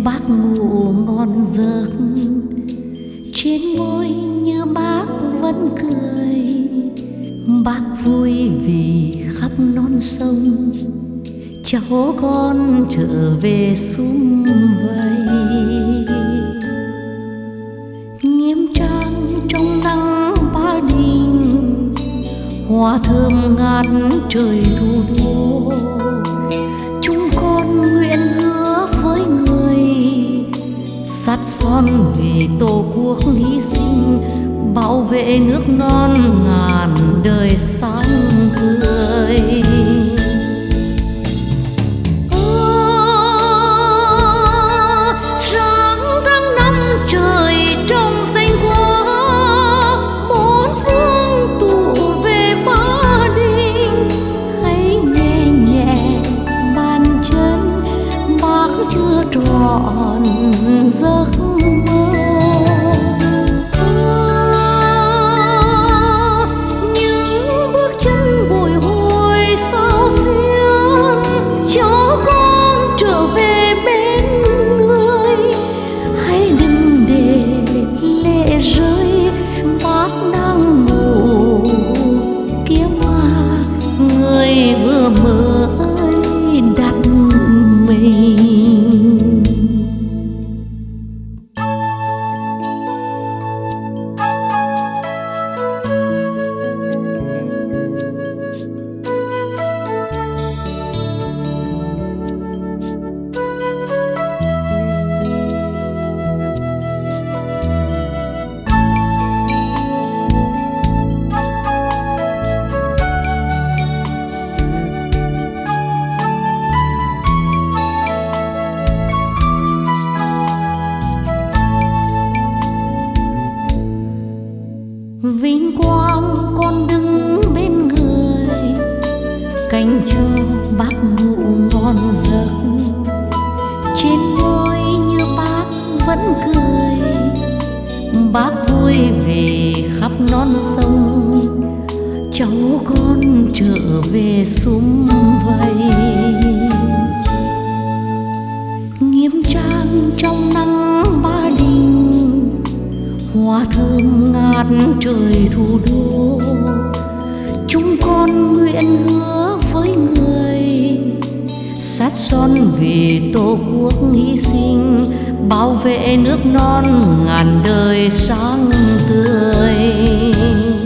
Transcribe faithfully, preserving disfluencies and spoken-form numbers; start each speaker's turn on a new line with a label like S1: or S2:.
S1: Bác ngủ ngon giấc, trên môi như bác vẫn cười. Bác vui vì khắp non sông cháu con trở về sum vầy. Nghiêm trang trong nắng Ba Đình, hoa thơm ngát trời thủ đô. Chúng con nguyện hứa với người, sắt son vì tổ quốc hy sinh, bảo vệ nước non ngàn đời sáng tươi. Trọn giấc mơ à, những bước chân bồi hồi sao xuyên, cho con trở về bên người. Hãy đừng để lệ rơi, bác đang ngủ kia mà người vừa mới đặt mình. Vinh quang con đứng bên người, canh cho bác ngủ ngon giấc. Trên môi như bác vẫn cười, bác vui về khắp non sông cháu con trở về sum vầy. Nghiêm trang trong nắng Ba Đình, hoa thơm ngát trời thủ đô. Chúng con nguyện hứa với người, sát son vì tổ quốc hy sinh, bảo vệ nước non ngàn đời sáng tươi.